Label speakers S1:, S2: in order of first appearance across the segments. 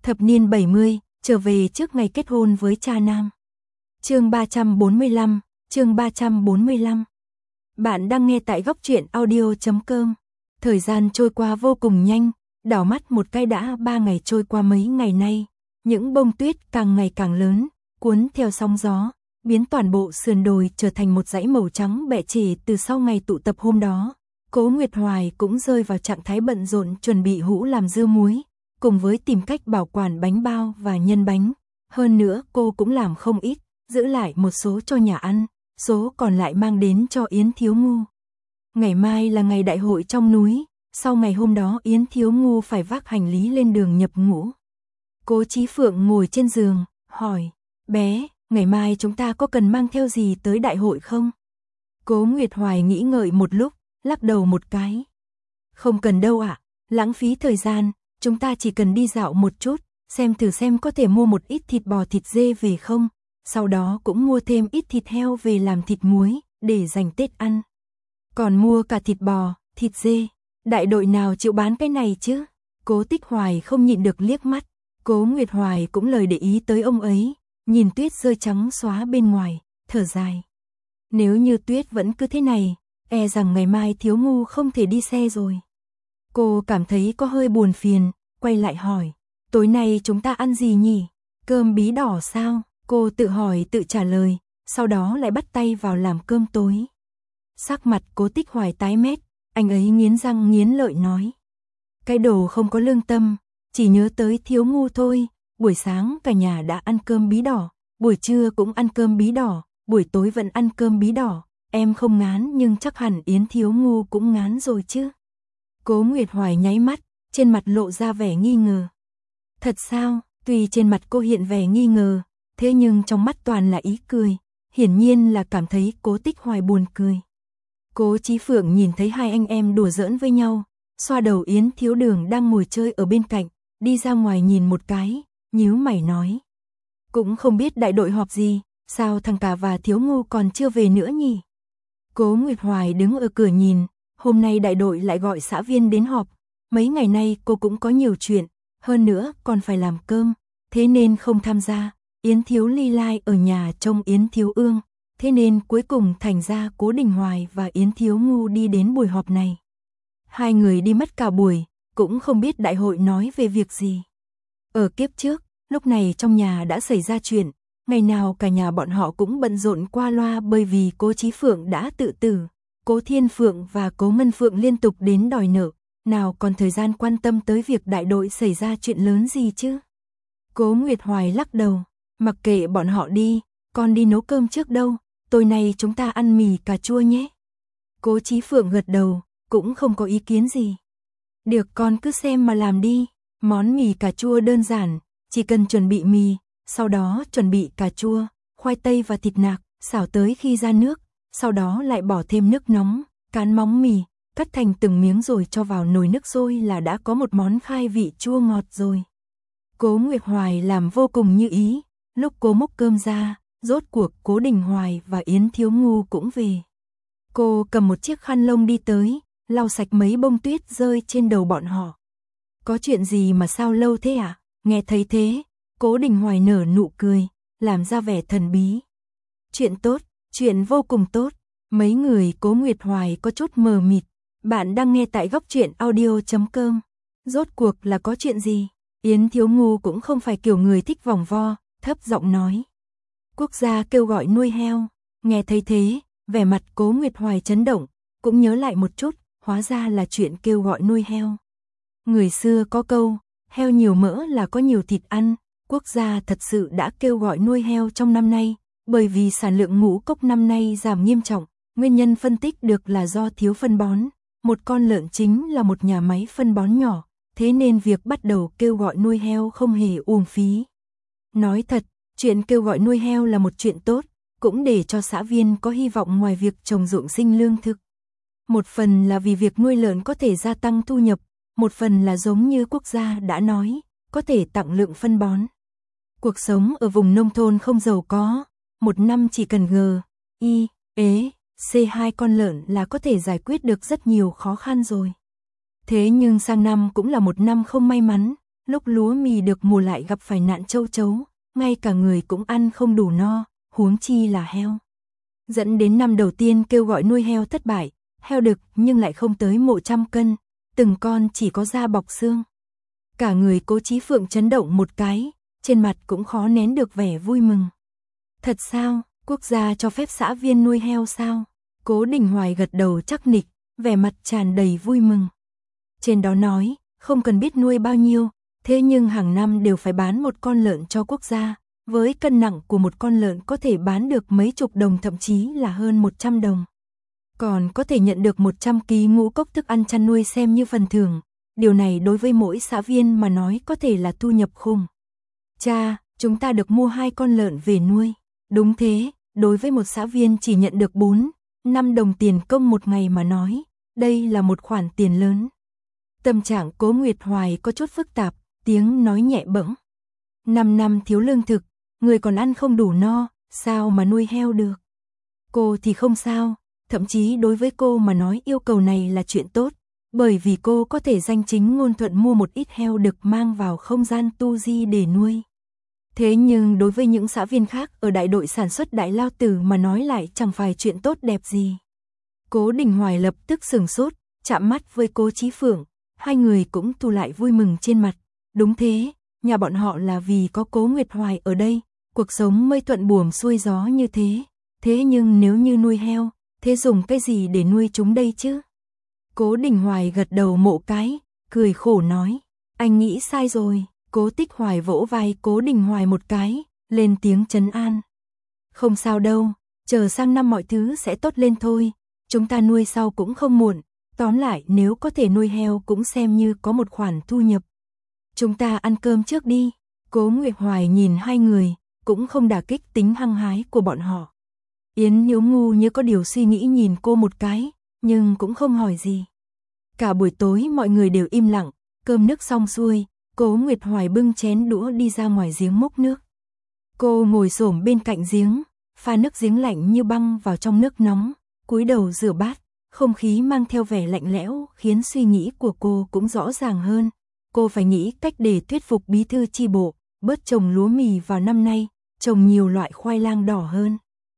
S1: Thập niên 70, trở về trước ngày kết hôn với cha nam. Chương 345, chương 345. Bạn đang nghe tại góc truyện audio.com. Thời gian trôi qua vô cùng nhanh, đảo mắt một cái đã 3 ngày trôi qua. Mấy ngày nay, những bông tuyết càng ngày càng lớn, cuốn theo sóng gió, biến toàn bộ sườn đồi trở thành một dãy màu trắng bẹ trề. Từ sau ngày tụ tập hôm đó, Cố Nguyệt Hoài cũng rơi vào trạng thái bận rộn chuẩn bị hũ làm dưa muối, cùng với tìm cách bảo quản bánh bao và nhân bánh. Hơn nữa cô cũng làm không ít, giữ lại một số cho nhà ăn, số còn lại mang đến cho Yến Thiếu Ngu. Ngày mai là ngày đại hội trong núi, sau ngày hôm đó Yến Thiếu Ngu phải vác hành lý lên đường nhập ngũ. Cố Chí Phượng ngồi trên giường, hỏi, bé, ngày mai chúng ta có cần mang theo gì tới đại hội không? Cố Nguyệt Hoài nghĩ ngợi một lúc, lắc đầu một cái. Không cần đâu ạ, lãng phí thời gian, chúng ta chỉ cần đi dạo một chút, xem thử xem có thể mua một ít thịt bò thịt dê về không, sau đó cũng mua thêm ít thịt heo về làm thịt muối, để dành Tết ăn. Còn mua cả thịt bò, thịt dê, đại đội nào chịu bán cái này chứ? Cố Tích Hoài không nhịn được liếc mắt, Cố Nguyệt Hoài cũng lời để ý tới ông ấy, nhìn tuyết rơi trắng xóa bên ngoài, thở dài. Nếu như tuyết vẫn cứ thế này, e rằng ngày mai Thiếu Ngu không thể đi xe rồi. Cô cảm thấy có hơi buồn phiền, quay lại hỏi, tối nay chúng ta ăn gì nhỉ? Cơm bí đỏ sao? Cô tự hỏi tự trả lời, sau đó lại bắt tay vào làm cơm tối. Sắc mặt Cố Tích Hoài tái mét, anh ấy nghiến răng nghiến lợi nói. Cái đồ không có lương tâm, chỉ nhớ tới Thiếu Ngu thôi, buổi sáng cả nhà đã ăn cơm bí đỏ, buổi trưa cũng ăn cơm bí đỏ, buổi tối vẫn ăn cơm bí đỏ, em không ngán nhưng chắc hẳn Yến Thiếu Ngu cũng ngán rồi chứ. Cố Nguyệt Hoài nháy mắt, trên mặt lộ ra vẻ nghi ngờ. Thật sao? Tuy trên mặt cô hiện vẻ nghi ngờ, thế nhưng trong mắt toàn là ý cười, hiển nhiên là cảm thấy Cố Tích Hoài buồn cười. Cố Chí Phượng nhìn thấy hai anh em đùa giỡn với nhau, xoa đầu Yến Thiếu Đường đang ngồi chơi ở bên cạnh, đi ra ngoài nhìn một cái, nhíu mày nói. Cũng không biết đại đội họp gì, sao thằng Cả và Thiếu Ngu còn chưa về nữa nhỉ? Cố Nguyệt Hoài đứng ở cửa nhìn, hôm nay đại đội lại gọi xã viên đến họp, mấy ngày nay cô cũng có nhiều chuyện, hơn nữa còn phải làm cơm, thế nên không tham gia. Yến Thiếu Ly Lai ở nhà trông Yến Thiếu Ương, thế nên cuối cùng thành ra Cố Đình Hoài và Yến Thiếu Ngu đi đến buổi họp này. Hai người đi mất cả buổi, cũng không biết đại hội nói về việc gì. Ở kiếp trước, lúc này trong nhà đã xảy ra chuyện, ngày nào cả nhà bọn họ cũng bận rộn qua loa bởi vì Cố Chí Phượng đã tự tử, Cố Thiên Phượng và Cố Ngân Phượng liên tục đến đòi nợ, nào còn thời gian quan tâm tới việc đại đội xảy ra chuyện lớn gì chứ. Cố Nguyệt Hoài lắc đầu, mặc kệ bọn họ đi, con đi nấu cơm trước đâu, tối nay chúng ta ăn mì cà chua nhé. Cố Chí Phượng gật đầu, cũng không có ý kiến gì. Được, con cứ xem mà làm đi, món mì cà chua đơn giản, chỉ cần chuẩn bị mì, sau đó chuẩn bị cà chua, khoai tây và thịt nạc, xào tới khi ra nước, sau đó lại bỏ thêm nước nóng, cán móng mì, cắt thành từng miếng rồi cho vào nồi nước sôi là đã có một món khai vị chua ngọt rồi. Cố Nguyệt Hoài làm vô cùng như ý, lúc cô múc cơm ra, rốt cuộc Cố Đình Hoài và Yến Thiếu Ngu cũng về. Cô cầm một chiếc khăn lông đi tới, lau sạch mấy bông tuyết rơi trên đầu bọn họ. Có chuyện gì mà sao lâu thế ạ? Nghe thấy thế, Cố Đình Hoài nở nụ cười, làm ra vẻ thần bí. Chuyện tốt, chuyện vô cùng tốt. Mấy người Cố Nguyệt Hoài có chút mờ mịt. Bạn đang nghe tại góc truyện audio.com. Rốt cuộc là có chuyện gì? Yến Thiếu Ngu cũng không phải kiểu người thích vòng vo, thấp giọng nói. Quốc gia kêu gọi nuôi heo. Nghe thấy thế, vẻ mặt Cố Nguyệt Hoài chấn động, cũng nhớ lại một chút, hóa ra là chuyện kêu gọi nuôi heo. Người xưa có câu, heo nhiều mỡ là có nhiều thịt ăn, quốc gia thật sự đã kêu gọi nuôi heo trong năm nay, bởi vì sản lượng ngũ cốc năm nay giảm nghiêm trọng, nguyên nhân phân tích được là do thiếu phân bón, một con lợn chính là một nhà máy phân bón nhỏ, thế nên việc bắt đầu kêu gọi nuôi heo không hề uổng phí. Nói thật, chuyện kêu gọi nuôi heo là một chuyện tốt, cũng để cho xã viên có hy vọng ngoài việc trồng ruộng sinh lương thực. Một phần là vì việc nuôi lợn có thể gia tăng thu nhập, một phần là giống như quốc gia đã nói, có thể tặng lượng phân bón. Cuộc sống ở vùng nông thôn không giàu có, một năm chỉ cần C2 con lợn là có thể giải quyết được rất nhiều khó khăn rồi. Thế nhưng sang năm cũng là một năm không may mắn, lúc lúa mì được mùa lại gặp phải nạn châu chấu, ngay cả người cũng ăn không đủ no, huống chi là heo. Dẫn đến năm đầu tiên kêu gọi nuôi heo thất bại, heo đực nhưng lại không tới 100 cân, từng con chỉ có da bọc xương. Cả người Cố Chí Phượng chấn động một cái, trên mặt cũng khó nén được vẻ vui mừng. Thật sao, quốc gia cho phép xã viên nuôi heo sao? Cố Đình Hoài gật đầu chắc nịch, vẻ mặt tràn đầy vui mừng. Trên đó nói, không cần biết nuôi bao nhiêu, thế nhưng hàng năm đều phải bán một con lợn cho quốc gia. Với cân nặng của một con lợn có thể bán được mấy chục đồng thậm chí là hơn 100 đồng. Còn có thể nhận được 100 kg ngũ cốc thức ăn chăn nuôi xem như phần thưởng. Điều này đối với mỗi xã viên mà nói có thể là thu nhập khủng. Cha, chúng ta được mua 2 con lợn về nuôi. Đúng thế, đối với một xã viên chỉ nhận được 4-5 đồng tiền công một ngày mà nói, đây là một khoản tiền lớn. Tâm trạng Cố Nguyệt Hoài có chút phức tạp, tiếng nói nhẹ bẫng. 5 năm thiếu lương thực, người còn ăn không đủ no, sao mà nuôi heo được? Cô thì không sao, thậm chí đối với cô mà nói yêu cầu này là chuyện tốt, bởi vì cô có thể danh chính ngôn thuận mua một ít heo đực mang vào không gian tu di để nuôi. Thế nhưng đối với những xã viên khác ở đại đội sản xuất Đại Lao Tử mà nói lại chẳng phải chuyện tốt đẹp gì. Cố Đình Hoài lập tức sửng sốt, chạm mắt với Cố Chí Phượng, hai người cũng thu lại vui mừng trên mặt. Đúng thế, nhà bọn họ là vì có Cố Nguyệt Hoài ở đây, cuộc sống mới thuận buồm xuôi gió như thế. Thế nhưng nếu như nuôi heo, thế dùng cái gì để nuôi chúng đây chứ? Cố Đình Hoài gật đầu mộ cái, cười khổ nói, anh nghĩ sai rồi. Cố Tích Hoài vỗ vai Cố Đình Hoài một cái, lên tiếng trấn an. Không sao đâu, chờ sang năm mọi thứ sẽ tốt lên thôi, chúng ta nuôi sau cũng không muộn, tóm lại nếu có thể nuôi heo cũng xem như có một khoản thu nhập. Chúng ta ăn cơm trước đi. Cố Nguyệt Hoài nhìn hai người, cũng không đả kích tính hăng hái của bọn họ. Yến Nhiễu ngu như có điều suy nghĩ nhìn cô một cái, nhưng cũng không hỏi gì. Cả buổi tối mọi người đều im lặng, cơm nước xong xuôi, Cố Nguyệt Hoài bưng chén đũa đi ra ngoài giếng múc nước. Cô ngồi xổm bên cạnh giếng, pha nước giếng lạnh như băng vào trong nước nóng, cúi đầu rửa bát, không khí mang theo vẻ lạnh lẽo khiến suy nghĩ của cô cũng rõ ràng hơn. Cô phải nghĩ cách để thuyết phục bí thư chi bộ, bớt trồng lúa mì vào năm nay, trồng nhiều loại khoai lang đỏ hơn.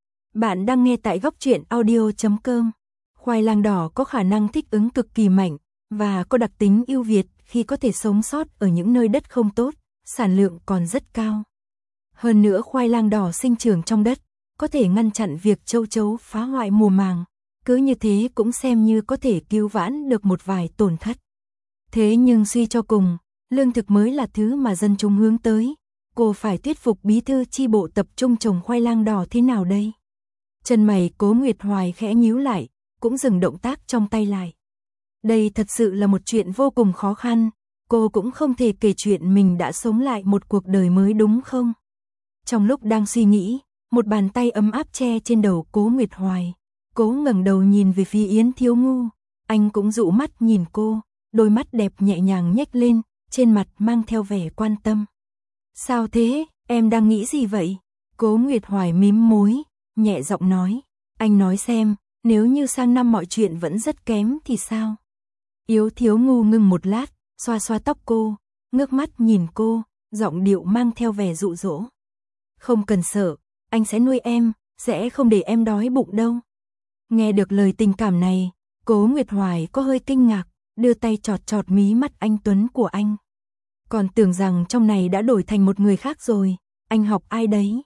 S1: Bạn đang nghe tại Góc Truyện Audio.com. Khoai lang đỏ có khả năng thích ứng cực kỳ mạnh và có đặc tính ưu việt khi có thể sống sót ở những nơi đất không tốt, sản lượng còn rất cao. Hơn nữa khoai lang đỏ sinh trưởng trong đất, có thể ngăn chặn việc châu chấu phá hoại mùa màng, cứ như thế cũng xem như có thể cứu vãn được một vài tổn thất. Thế nhưng suy cho cùng, lương thực mới là thứ mà dân chúng hướng tới, cô phải thuyết phục bí thư chi bộ tập trung trồng khoai lang đỏ thế nào đây? Chân mày Cố Nguyệt Hoài khẽ nhíu lại, cũng dừng động tác trong tay lại. Đây thật sự là một chuyện vô cùng khó khăn, cô cũng không thể kể chuyện mình đã sống lại một cuộc đời mới đúng không? Trong lúc đang suy nghĩ, một bàn tay ấm áp che trên đầu Cố Nguyệt Hoài. Cố ngẩng đầu nhìn về phía Yến Thiếu Ngu, anh cũng dụ mắt nhìn cô, đôi mắt đẹp nhẹ nhàng nhếch lên, trên mặt mang theo vẻ quan tâm. Sao thế, em đang nghĩ gì vậy? Cố Nguyệt Hoài mím môi, nhẹ giọng nói, anh nói xem, nếu như sang năm mọi chuyện vẫn rất kém thì sao? Yến Thiếu Ngu ngưng một lát, xoa xoa tóc cô, ngước mắt nhìn cô, giọng điệu mang theo vẻ dụ dỗ. Không cần sợ, anh sẽ nuôi em, sẽ không để em đói bụng đâu. Nghe được lời tình cảm này, Cố Nguyệt Hoài có hơi kinh ngạc, đưa tay chọt chọt mí mắt anh tuấn của anh. Còn tưởng rằng trong này đã đổi thành một người khác rồi, anh học ai đấy?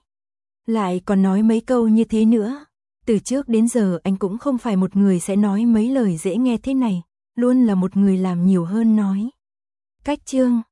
S1: Lại còn nói mấy câu như thế nữa. Từ trước đến giờ anh cũng không phải một người sẽ nói mấy lời dễ nghe thế này, luôn là một người làm nhiều hơn nói. Cách chương